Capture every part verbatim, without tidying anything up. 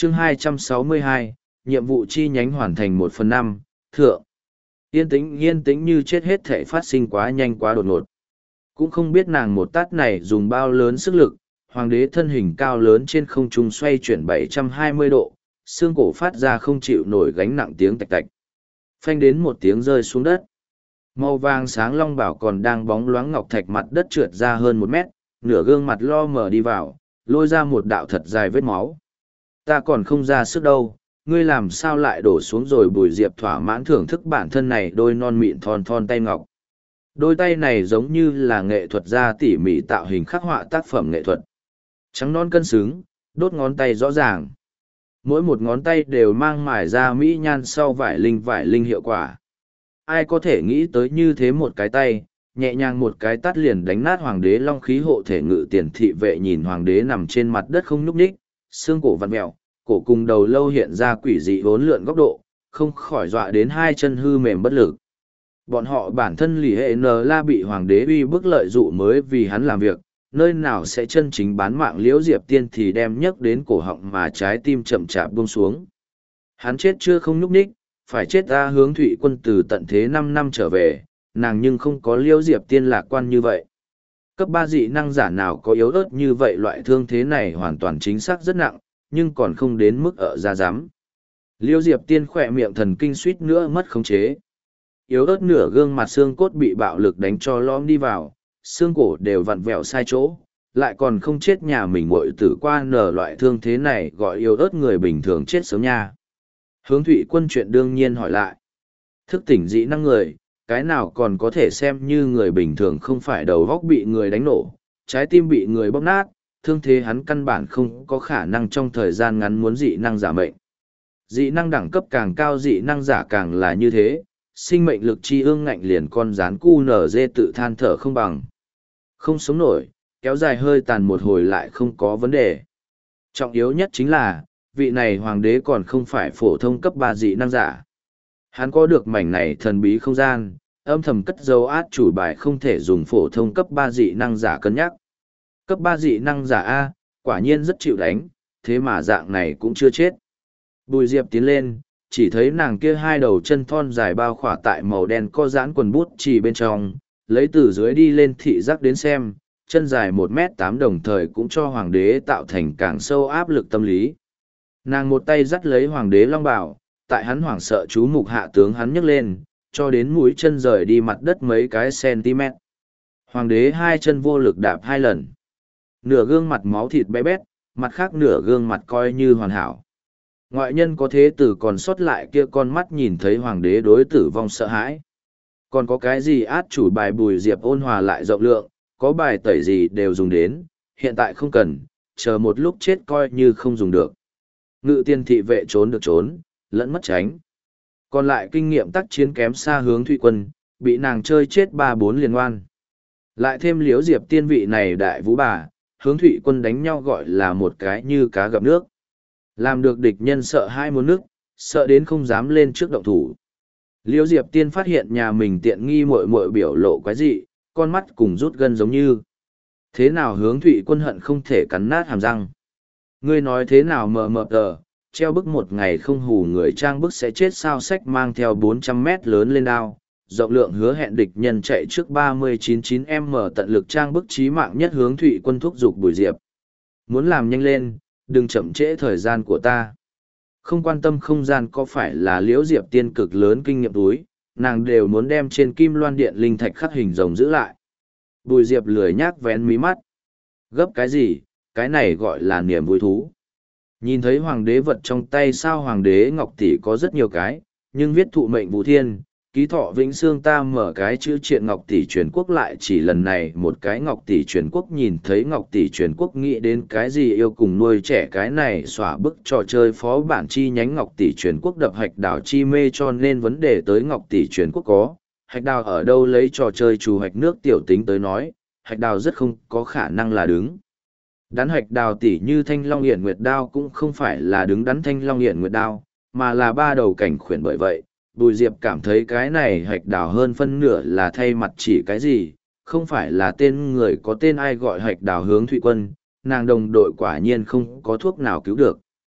chương hai trăm sáu mươi hai, nhiệm vụ chi nhánh hoàn thành một phần năm, thượng. Yên tĩnh yên tĩnh như chết hết thể phát sinh quá nhanh quá đột ngột. Cũng không biết nàng một tát này dùng bao lớn sức lực, hoàng đế thân hình cao lớn trên không trung xoay chuyển bảy trăm hai mươi độ, xương cổ phát ra không chịu nổi gánh nặng tiếng tạch tạch. Phanh đến một tiếng rơi xuống đất. Màu vàng sáng long bảo còn đang bóng loáng ngọc thạch mặt đất trượt ra hơn một mét, nửa gương mặt lo mở đi vào, lôi ra một đạo thật dài vết máu. Ta còn không ra sức đâu, ngươi làm sao lại đổ xuống rồi. Bùi Diệp thỏa mãn thưởng thức bản thân này đôi non mịn thon thon tay ngọc. Đôi tay này giống như là nghệ thuật gia tỉ mỉ tạo hình khắc họa tác phẩm nghệ thuật. Trắng non cân xứng, đốt ngón tay rõ ràng. Mỗi một ngón tay đều mang mài ra mỹ nhan sau vải linh vải linh hiệu quả. Ai có thể nghĩ tới như thế một cái tay, nhẹ nhàng một cái tát liền đánh nát hoàng đế long khí hộ thể ngự tiền thị vệ nhìn hoàng đế nằm trên mặt đất không nhúc nhích, xương cổ vặn mẹo, cổ cùng đầu lâu hiện ra quỷ dị vốn lượn góc độ, không khỏi dọa đến hai chân hư mềm bất lực. Bọn họ bản thân lì hệ n la bị hoàng đế uy bức lợi dụ mới vì hắn làm việc, nơi nào sẽ chân chính bán mạng liễu diệp tiên thì đem nhấc đến cổ họng mà trái tim chậm chạp buông xuống. Hắn chết chưa không nhúc nhích, phải chết ta hướng thụy quân từ tận thế năm năm trở về, nàng nhưng không có liễu diệp tiên lạc quan như vậy. Cấp ba dị năng giả nào có yếu ớt như vậy, loại thương thế này hoàn toàn chính xác rất nặng, nhưng còn không đến mức ở ra giám. Liễu diệp tiên khỏe miệng thần kinh suýt nữa mất khống chế. Yếu ớt nửa gương mặt xương cốt bị bạo lực đánh cho lõm đi vào, xương cổ đều vặn vẹo sai chỗ, lại còn không chết nhà mình muội tử qua nở loại thương thế này gọi yếu ớt người bình thường chết sớm nha. Hướng thụy quân chuyện đương nhiên hỏi lại. Thức tỉnh dị năng người, cái nào còn có thể xem như người bình thường, không phải đầu góc bị người đánh nổ, trái tim bị người bóp nát, thương thế hắn căn bản không có khả năng trong thời gian ngắn muốn dị năng giả mệnh. Dị năng đẳng cấp càng cao dị năng giả càng là như thế, sinh mệnh lực chi ương ngạnh liền con rán cu nở dê tự than thở không bằng. Không sống nổi, kéo dài hơi tàn một hồi lại không có vấn đề. Trọng yếu nhất chính là, vị này hoàng đế còn không phải phổ thông cấp ba dị năng giả. Hắn có được mảnh này thần bí không gian, âm thầm cất dấu át chủ bài không thể dùng phổ thông cấp ba dị năng giả cân nhắc. Cấp ba dị năng giả A, quả nhiên rất chịu đánh, thế mà dạng này cũng chưa chết. Bùi Diệp tiến lên, chỉ thấy nàng kia hai đầu chân thon dài bao khỏa tại màu đen co giãn quần bút chỉ bên trong, lấy từ dưới đi lên thị giác đến xem, chân dài một mét tám đồng thời cũng cho hoàng đế tạo thành càng sâu áp lực tâm lý. Nàng một tay dắt lấy hoàng đế long bào, tại hắn hoảng sợ chú mục hạ tướng hắn nhấc lên, cho đến mũi chân rời đi mặt đất mấy cái cm. Hoàng đế hai chân vô lực đạp hai lần. Nửa gương mặt máu thịt bé bét, mặt khác nửa gương mặt coi như hoàn hảo. Ngoại nhân có thế tử còn sót lại kia con mắt nhìn thấy hoàng đế đối tử vong sợ hãi. Còn có cái gì át chủ bài Bùi Diệp ôn hòa lại rộng lượng, có bài tẩy gì đều dùng đến, hiện tại không cần, chờ một lúc chết coi như không dùng được. Ngự tiên thị vệ trốn được trốn, lẫn mất tránh. Còn lại kinh nghiệm tác chiến kém xa hướng thụy quân, bị nàng chơi chết ba bốn liên ngoan. Lại thêm liếu diệp tiên vị này đại vũ bà, hướng thụy quân đánh nhau gọi là một cái như cá gặp nước. Làm được địch nhân sợ hai muốn nước, sợ đến không dám lên trước động thủ. Liễu diệp tiên phát hiện nhà mình tiện nghi muội muội biểu lộ quái dị, con mắt cùng rút gân giống như. Thế nào hướng thụy quân hận không thể cắn nát hàm răng. Ngươi nói thế nào mờ mờ tờ, treo bức một ngày không hù người trang bức sẽ chết sao, sách mang theo bốn trăm mét lớn lên đao, rộng lượng hứa hẹn địch nhân chạy trước ba mươi chín chín m tận lực trang bức chí mạng nhất. Hướng thụy quân thúc giục Bùi Diệp. Muốn làm nhanh lên, đừng chậm trễ thời gian của ta. Không quan tâm không gian có phải là liễu diệp tiên cực lớn kinh nghiệm túi, nàng đều muốn đem trên kim loan điện linh thạch khắc hình rồng giữ lại. Bùi Diệp lười nhác vén mí mắt. Gấp cái gì, cái này gọi là niềm vui thú. Nhìn thấy hoàng đế vật trong tay sao, hoàng đế ngọc tỷ có rất nhiều cái, nhưng viết thụ mệnh vũ thiên, ký thọ vĩnh xương ta mở cái chữ triện ngọc tỷ truyền quốc lại chỉ lần này một cái ngọc tỷ truyền quốc. Nhìn thấy ngọc tỷ truyền quốc nghĩ đến cái gì yêu cùng nuôi trẻ cái này xóa bức trò chơi phó bản chi nhánh ngọc tỷ truyền quốc đập hạch đào chi mê, cho nên vấn đề tới ngọc tỷ truyền quốc có, hạch đào ở đâu lấy trò chơi trù hạch nước tiểu tính tới nói, hạch đào rất không có khả năng là đứng đắn hạch đào tỷ như thanh long hiển nguyệt đao cũng không phải là đứng đắn thanh long hiển nguyệt đao, mà là ba đầu cảnh khuyển. Bởi vậy Bùi Diệp cảm thấy cái này hạch đào hơn phân nửa là thay mặt chỉ cái gì, không phải là tên người có tên ai gọi hạch đào hướng thụy quân, nàng đồng đội quả nhiên không có thuốc nào cứu được.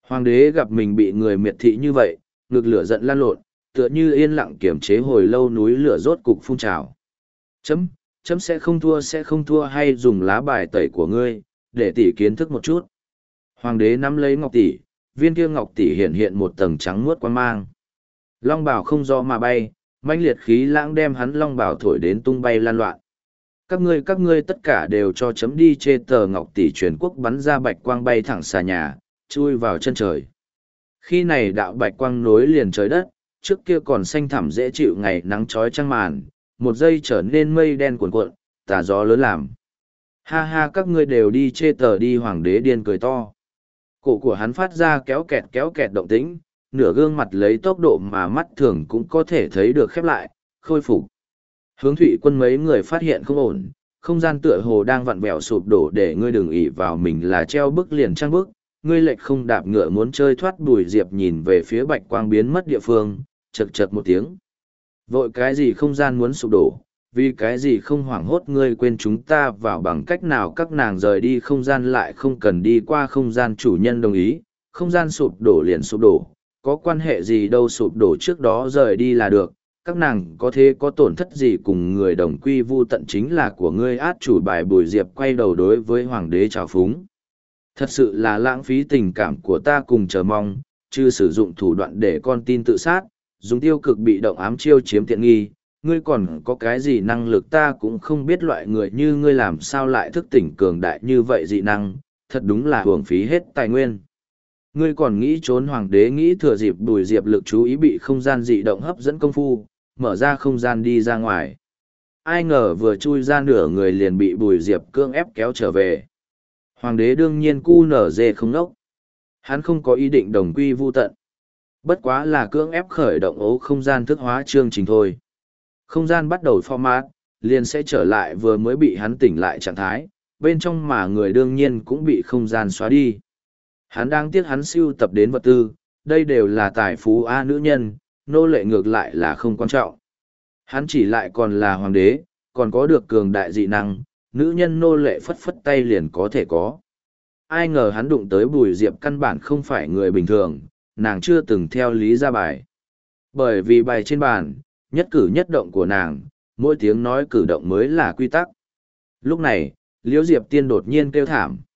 Hoàng đế gặp mình bị người miệt thị như vậy, ngực lửa giận lan lộn, tựa như yên lặng kiểm chế hồi lâu núi lửa rốt cục phun trào. Chấm, chấm sẽ không thua sẽ không thua hay dùng lá bài tẩy của ngươi, để tỷ kiến thức một chút. Hoàng đế nắm lấy ngọc tỷ, viên kia ngọc tỷ hiện hiện một tầng trắng muốt quang mang. Long bào không do mà bay, mãnh liệt khí lãng đem hắn long bào thổi đến tung bay lan loạn. Các ngươi các ngươi tất cả đều cho chấm đi chê tờ ngọc tỷ truyền quốc bắn ra bạch quang bay thẳng xà nhà, chui vào chân trời. Khi này đạo bạch quang nối liền trời đất, trước kia còn xanh thẳm dễ chịu ngày nắng trói trăng màn, một giây trở nên mây đen cuồn cuộn, tà gió lớn làm. Ha ha các ngươi đều đi chê tờ đi, hoàng đế điên cười to. Cổ của hắn phát ra kéo kẹt kéo kẹt động tĩnh, nửa gương mặt lấy tốc độ mà mắt thường cũng có thể thấy được khép lại, khôi phục. Hướng Thụy Quân mấy người phát hiện không ổn, không gian tựa hồ đang vặn vẹo sụp đổ, để ngươi đừng ỷ vào mình là treo bức liền trang bức, ngươi lệch không đạp ngựa muốn chơi thoát. Bùi Diệp nhìn về phía bạch quang biến mất địa phương, chật chật một tiếng. Vội cái gì không gian muốn sụp đổ, vì cái gì không hoảng hốt, ngươi quên chúng ta vào bằng cách nào? Các nàng rời đi không gian lại không cần đi qua không gian chủ nhân đồng ý, không gian sụp đổ liền sụp đổ, có quan hệ gì đâu, sụp đổ trước đó rời đi là được. Các nàng có thế có tổn thất gì, cùng người đồng quy vu tận chính là của ngươi. Át chủ bài. Bùi Diệp quay đầu đối với hoàng đế trào phúng. Thật sự là lãng phí tình cảm của ta cùng chờ mong, chứ sử dụng thủ đoạn để con tin tự sát, dùng tiêu cực bị động ám chiêu chiếm tiện nghi. Ngươi còn có cái gì năng lực ta cũng không biết, loại người như ngươi làm sao lại thức tỉnh cường đại như vậy dị năng, thật đúng là hưởng phí hết tài nguyên. Ngươi còn nghĩ trốn? Hoàng đế nghĩ thừa dịp Bùi Diệp lực chú ý bị không gian dị động hấp dẫn công phu, mở ra không gian đi ra ngoài. Ai ngờ vừa chui ra nửa người liền bị Bùi Diệp cưỡng ép kéo trở về. Hoàng đế đương nhiên cu nở dê không nốc. Hắn không có ý định đồng quy vu tận. Bất quá là cưỡng ép khởi động ố không gian thức hóa chương trình thôi. Không gian bắt đầu format, liền sẽ trở lại vừa mới bị hắn tỉnh lại trạng thái, bên trong mà người đương nhiên cũng bị không gian xóa đi. Hắn đang tiếc hắn sưu tập đến vật tư, đây đều là tài phú A. Nữ nhân, nô lệ ngược lại là không quan trọng. Hắn chỉ lại còn là hoàng đế, còn có được cường đại dị năng, nữ nhân nô lệ phất phất tay liền có thể có. Ai ngờ hắn đụng tới Bùi Diệp căn bản không phải người bình thường, nàng chưa từng theo lý ra bài. Bởi vì bài trên bàn, nhất cử nhất động của nàng, mỗi tiếng nói cử động mới là quy tắc. Lúc này, Liễu Diệp Tiên đột nhiên kêu thảm.